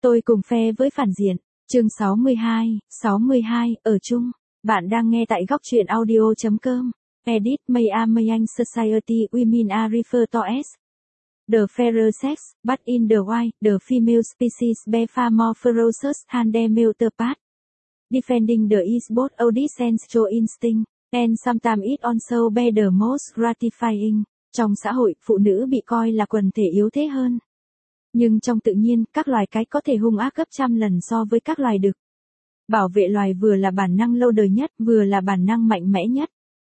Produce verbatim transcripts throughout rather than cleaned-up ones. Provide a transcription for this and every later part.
Tôi cùng phe với phản diện. Chương sáu mươi hai, sáu mươi hai, ở chung. Bạn đang nghe tại góc truyện audio chấm com. Edit May a Mayang Society Women are referred to as the fairer sex, but in the wild, the female species bear far more ferocious than their male part. Defending the is both audit sensual instinct, and sometimes it also bear the most gratifying. Trong xã hội, phụ nữ bị coi là quần thể yếu thế hơn. Nhưng trong tự nhiên, các loài cái có thể hung ác gấp trăm lần so với các loài đực. Bảo vệ loài vừa là bản năng lâu đời nhất, vừa là bản năng mạnh mẽ nhất.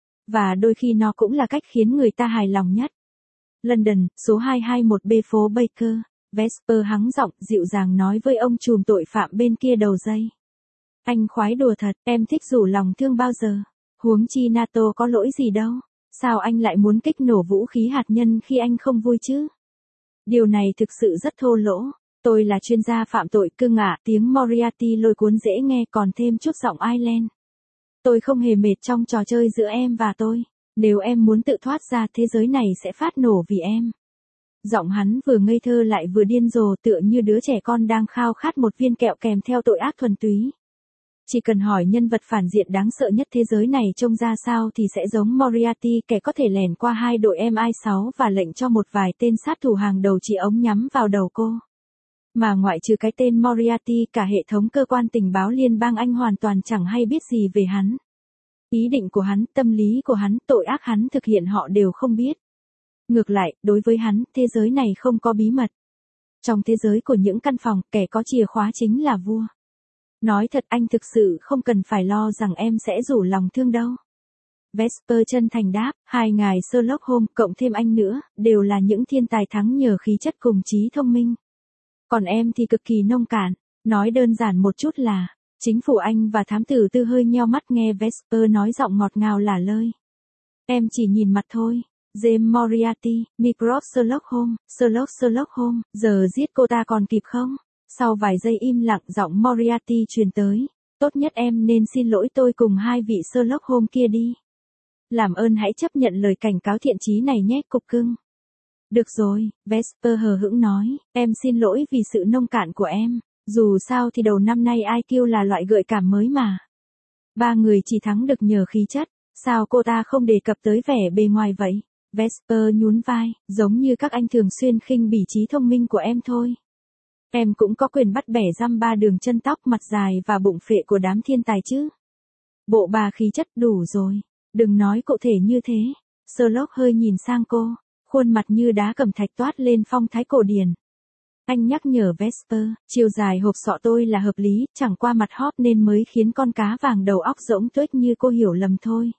Và đôi khi nó cũng là cách khiến người ta hài lòng nhất. London, số hai hai mốt B phố Baker, Vesper hắng giọng, dịu dàng nói với ông trùm tội phạm bên kia đầu dây. Anh khoái đùa thật, em thích rủ lòng thương bao giờ. Huống chi NATO có lỗi gì đâu. Sao anh lại muốn kích nổ vũ khí hạt nhân khi anh không vui chứ? Điều này thực sự rất thô lỗ. Tôi là chuyên gia phạm tội cưng ạ, tiếng Moriarty lôi cuốn dễ nghe còn thêm chút giọng Ireland. Tôi không hề mệt trong trò chơi giữa em và tôi. Nếu em muốn tự thoát ra, thế giới này sẽ phát nổ vì em. Giọng hắn vừa ngây thơ lại vừa điên rồ, tựa như đứa trẻ con đang khao khát một viên kẹo kèm theo tội ác thuần túy. Chỉ cần hỏi nhân vật phản diện đáng sợ nhất thế giới này trông ra sao thì sẽ giống Moriarty, kẻ có thể lẻn qua hai đội em i sáu và lệnh cho một vài tên sát thủ hàng đầu chỉ ống nhắm vào đầu cô. Mà ngoại trừ cái tên Moriarty, cả hệ thống cơ quan tình báo liên bang Anh hoàn toàn chẳng hay biết gì về hắn. Ý định của hắn, tâm lý của hắn, tội ác hắn thực hiện họ đều không biết. Ngược lại, đối với hắn, thế giới này không có bí mật. Trong thế giới của những căn phòng, kẻ có chìa khóa chính là vua. Nói thật, anh thực sự không cần phải lo rằng em sẽ rủ lòng thương đâu. Vesper chân thành đáp, hai ngài Sherlock Holmes cộng thêm anh nữa, đều là những thiên tài thắng nhờ khí chất cùng trí thông minh. Còn em thì cực kỳ nông cạn, nói đơn giản một chút là, chính phủ Anh và thám tử tư hơi nheo mắt nghe Vesper nói giọng ngọt ngào lả lơi. Em chỉ nhìn mặt thôi. James Moriarty, Mycroft Sherlock Holmes, Sherlock Sherlock Holmes, giờ giết cô ta còn kịp không? Sau vài giây im lặng, giọng Moriarty truyền tới. Tốt nhất em nên xin lỗi tôi cùng hai vị Sherlock Holmes kia đi. Làm ơn hãy chấp nhận lời cảnh cáo thiện chí này nhé, cục cưng. Được rồi, Vesper hờ hững nói, em xin lỗi vì sự nông cạn của em. Dù sao thì đầu năm nay i kiu là loại gợi cảm mới mà. Ba người chỉ thắng được nhờ khí chất, sao cô ta không đề cập tới vẻ bề ngoài vậy? Vesper nhún vai, giống như các anh thường xuyên khinh bỉ trí thông minh của em thôi. Em cũng có quyền bắt bẻ răm ba đường chân tóc, mặt dài và bụng phệ của đám thiên tài chứ. Bộ bà khí chất đủ rồi, đừng nói cụ thể như thế. Sherlock hơi nhìn sang cô, khuôn mặt như đá cẩm thạch toát lên phong thái cổ điển. Anh nhắc nhở Vesper, chiều dài hộp sọ tôi là hợp lý, chẳng qua mặt hóp nên mới khiến con cá vàng đầu óc rỗng tuếch như cô hiểu lầm thôi.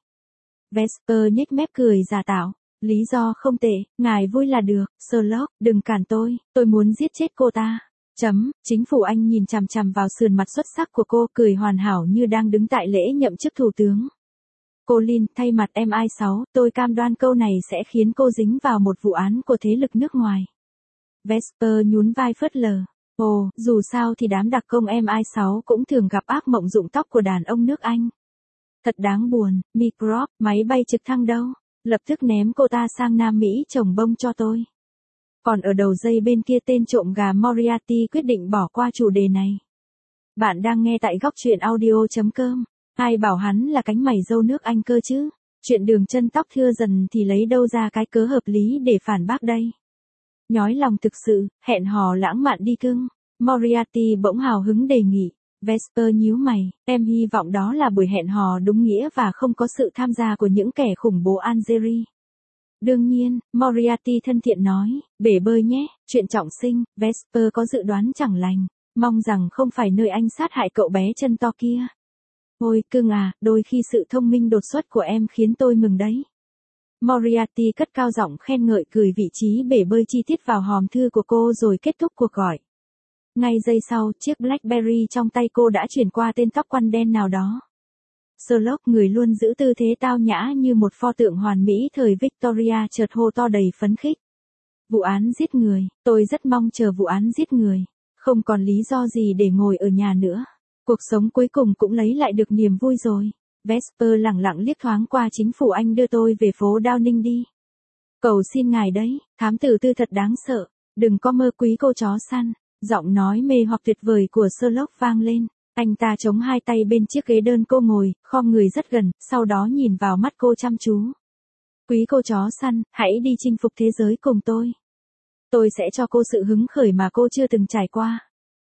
Vesper nhếch mép cười giả tạo, lý do không tệ, ngài vui là được. Sherlock, đừng cản tôi, tôi muốn giết chết cô ta. Chấm, chính phủ Anh nhìn chằm chằm vào sườn mặt xuất sắc của cô, cười hoàn hảo như đang đứng tại lễ nhậm chức thủ tướng. Colin, thay mặt em i sáu, tôi cam đoan câu này sẽ khiến cô dính vào một vụ án của thế lực nước ngoài. Vesper nhún vai phớt lờ. Ồ, dù sao thì đám đặc công em i sáu cũng thường gặp ác mộng rụng tóc của đàn ông nước Anh. Thật đáng buồn. Mycroft, máy bay trực thăng đâu? Lập tức ném cô ta sang Nam Mỹ trồng bông cho tôi. Còn ở đầu dây bên kia tên trộm gà Moriarty quyết định bỏ qua chủ đề này. Bạn đang nghe tại góc truyện audio chấm com. Ai bảo hắn là cánh mày râu nước Anh cơ chứ? Chuyện đường chân tóc thưa dần thì lấy đâu ra cái cớ hợp lý để phản bác đây? Nhói lòng thực sự, hẹn hò lãng mạn đi cưng. Moriarty bỗng hào hứng đề nghị. Vesper nhíu mày, em hy vọng đó là buổi hẹn hò đúng nghĩa và không có sự tham gia của những kẻ khủng bố Algeria. Đương nhiên, Moriarty thân thiện nói, bể bơi nhé, chuyện trọng sinh. Vesper có dự đoán chẳng lành, mong rằng không phải nơi anh sát hại cậu bé chân to kia. Ôi cưng à, đôi khi sự thông minh đột xuất của em khiến tôi mừng đấy. Moriarty cất cao giọng khen ngợi, gửi vị trí bể bơi chi tiết vào hòm thư của cô rồi kết thúc cuộc gọi. Ngay giây sau, chiếc Blackberry trong tay cô đã chuyển qua tên tóc quăn đen nào đó. Sherlock, người luôn giữ tư thế tao nhã như một pho tượng hoàn mỹ thời Victoria, chợt hô to đầy phấn khích. Vụ án giết người, tôi rất mong chờ vụ án giết người. Không còn lý do gì để ngồi ở nhà nữa. Cuộc sống cuối cùng cũng lấy lại được niềm vui rồi. Vesper lẳng lặng liếc thoáng qua chính phủ Anh, đưa tôi về phố Downing đi. Cầu xin ngài đấy, thám tử tư thật đáng sợ. Đừng có mơ quý cô chó săn. Giọng nói mê hoặc tuyệt vời của Sherlock vang lên. Anh ta chống hai tay bên chiếc ghế đơn cô ngồi, khom người rất gần, sau đó nhìn vào mắt cô chăm chú. Quý cô chó săn, hãy đi chinh phục thế giới cùng tôi. Tôi sẽ cho cô sự hứng khởi mà cô chưa từng trải qua.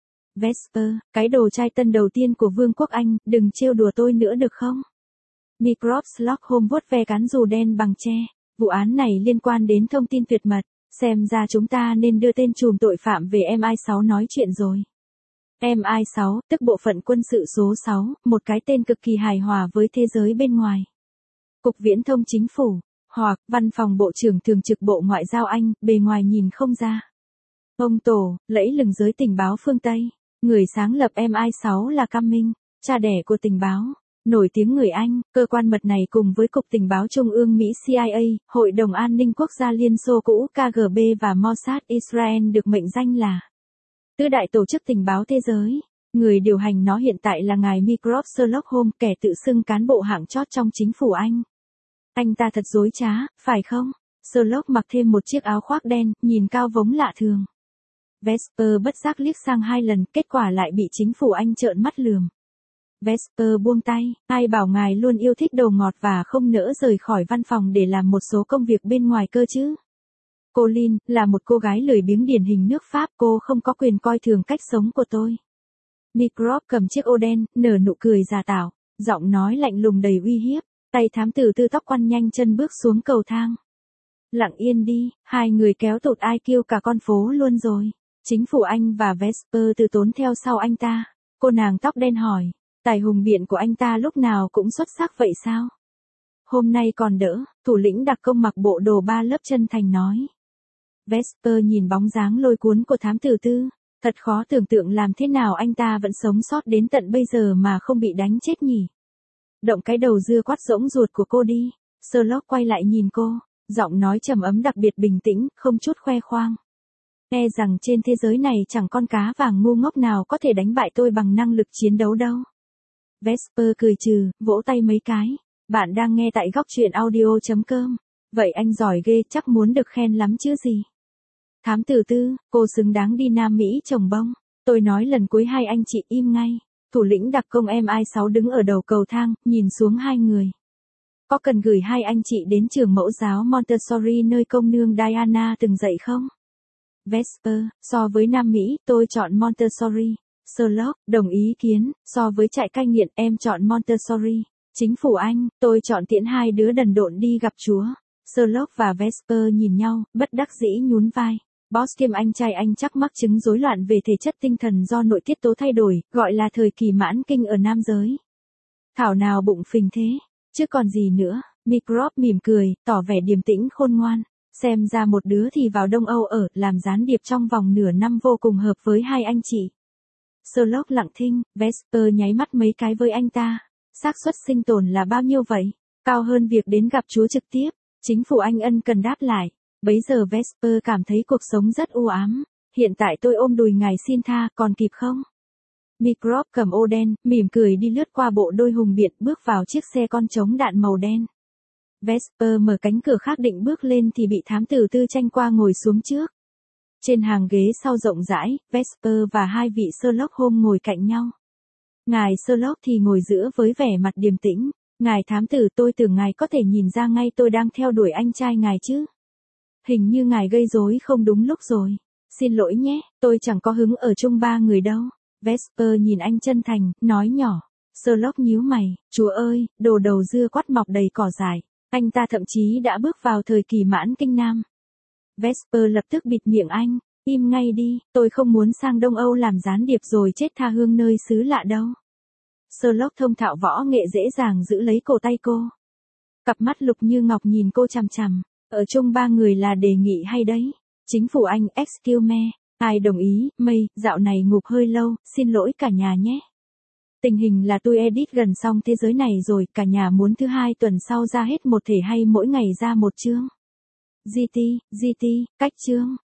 Vesper, cái đồ trai tân đầu tiên của Vương quốc Anh, đừng trêu đùa tôi nữa được không? Mycroft Sherlock Holmes vuốt ve cán dù đen bằng tre. Vụ án này liên quan đến thông tin tuyệt mật, xem ra chúng ta nên đưa tên trùm tội phạm về em i sáu nói chuyện rồi. em i sáu, tức bộ phận quân sự số sáu, một cái tên cực kỳ hài hòa với thế giới bên ngoài. Cục Viễn thông Chính phủ, hoặc Văn phòng Bộ trưởng Thường trực Bộ Ngoại giao Anh, bề ngoài nhìn không ra. Ông Tổ, lẫy lừng giới tình báo phương Tây. Người sáng lập em i sáu là Cumming, cha đẻ của tình báo. Nổi tiếng người Anh, cơ quan mật này cùng với Cục Tình báo Trung ương Mỹ C I A, Hội đồng An ninh Quốc gia Liên Xô cũ K G B và Mossad Israel được mệnh danh là tứ đại tổ chức tình báo thế giới. Người điều hành nó hiện tại là ngài Mycroft Sherlock Holmes, kẻ tự xưng cán bộ hạng chót trong chính phủ Anh. Anh ta thật dối trá, phải không? Sherlock mặc thêm một chiếc áo khoác đen, nhìn cao vống lạ thường. Vesper bất giác liếc sang hai lần, kết quả lại bị chính phủ Anh trợn mắt lườm. Vesper buông tay, ai bảo ngài luôn yêu thích đồ ngọt và không nỡ rời khỏi văn phòng để làm một số công việc bên ngoài cơ chứ. Cô Lynn, là một cô gái lười biếng điển hình nước Pháp, cô không có quyền coi thường cách sống của tôi. Mycroft cầm chiếc ô đen, nở nụ cười giả tạo, giọng nói lạnh lùng đầy uy hiếp, tay thám tử tư tóc quăn nhanh chân bước xuống cầu thang. Lặng yên đi, hai người kéo tụt I Q cả con phố luôn rồi. Chính phủ Anh và Vesper từ tốn theo sau anh ta. Cô nàng tóc đen hỏi, tài hùng biện của anh ta lúc nào cũng xuất sắc vậy sao? Hôm nay còn đỡ, thủ lĩnh đặc công mặc bộ đồ ba lớp chân thành nói. Vesper nhìn bóng dáng lôi cuốn của thám tử tư, thật khó tưởng tượng làm thế nào anh ta vẫn sống sót đến tận bây giờ mà không bị đánh chết nhỉ. Động cái đầu dưa quát rỗng ruột của cô đi. Sherlock quay lại nhìn cô, giọng nói trầm ấm đặc biệt bình tĩnh, không chút khoe khoang. E rằng trên thế giới này chẳng con cá vàng ngu ngốc nào có thể đánh bại tôi bằng năng lực chiến đấu đâu. Vesper cười trừ, vỗ tay mấy cái. Bạn đang nghe tại góc truyện audio chấm com. Vậy anh giỏi ghê, chắc muốn được khen lắm chứ gì. Thám tử tư, cô xứng đáng đi Nam Mỹ trồng bông. Tôi nói lần cuối hai anh chị im ngay. Thủ lĩnh đặc công em i sáu đứng ở đầu cầu thang, nhìn xuống hai người. Có cần gửi hai anh chị đến trường mẫu giáo Montessori nơi công nương Diana từng dạy không? Vesper, so với Nam Mỹ, tôi chọn Montessori. Sherlock, đồng ý kiến, so với trại cai nghiện, em chọn Montessori. Chính phủ Anh, tôi chọn tiễn hai đứa đần độn đi gặp Chúa. Sherlock và Vesper nhìn nhau, bất đắc dĩ nhún vai. Boss kiêm anh trai anh chắc mắc chứng rối loạn về thể chất tinh thần do nội tiết tố thay đổi, gọi là thời kỳ mãn kinh ở nam giới. Thảo nào bụng phình thế, chứ còn gì nữa. Mycroft mỉm cười, tỏ vẻ điềm tĩnh khôn ngoan. Xem ra một đứa thì vào Đông Âu ở, làm gián điệp trong vòng nửa năm vô cùng hợp với hai anh chị. Sherlock lặng thinh, Vesper nháy mắt mấy cái với anh ta. Xác suất sinh tồn là bao nhiêu vậy? Cao hơn việc đến gặp Chúa trực tiếp. Chính phủ Anh ân cần đáp lại. Bấy giờ Vesper cảm thấy cuộc sống rất u ám. Hiện tại tôi ôm đùi ngài xin tha, còn kịp không? Mycroft cầm ô đen, mỉm cười đi lướt qua bộ đôi hùng biện, bước vào chiếc xe con chống đạn màu đen. Vesper mở cánh cửa khác định bước lên thì bị thám tử tư tranh qua ngồi xuống trước. Trên hàng ghế sau rộng rãi, Vesper và hai vị Sherlock Holmes ngồi cạnh nhau. Ngài Sherlock thì ngồi giữa với vẻ mặt điềm tĩnh. Ngài thám tử, tôi tưởng ngài có thể nhìn ra ngay tôi đang theo đuổi anh trai ngài chứ. Hình như ngài gây rối không đúng lúc rồi. Xin lỗi nhé, tôi chẳng có hứng ở chung ba người đâu. Vesper nhìn anh chân thành, nói nhỏ. Sherlock nhíu mày, Chúa ơi, đồ đầu dưa quắt mọc đầy cỏ dại. Anh ta thậm chí đã bước vào thời kỳ mãn kinh nam. Vesper lập tức bịt miệng anh, im ngay đi, tôi không muốn sang Đông Âu làm gián điệp rồi chết tha hương nơi xứ lạ đâu. Sherlock thông thạo võ nghệ dễ dàng giữ lấy cổ tay cô. Cặp mắt lục như ngọc nhìn cô chằm chằm, ở chung ba người là đề nghị hay đấy. Chính phủ Anh, excuse me, ai đồng ý, mây, dạo này ngục hơi lâu, xin lỗi cả nhà nhé. Tình hình là tôi edit gần xong thế giới này rồi, cả nhà muốn thứ hai tuần sau ra hết một thể hay mỗi ngày ra một chương. giê tê, giê tê, cách chương.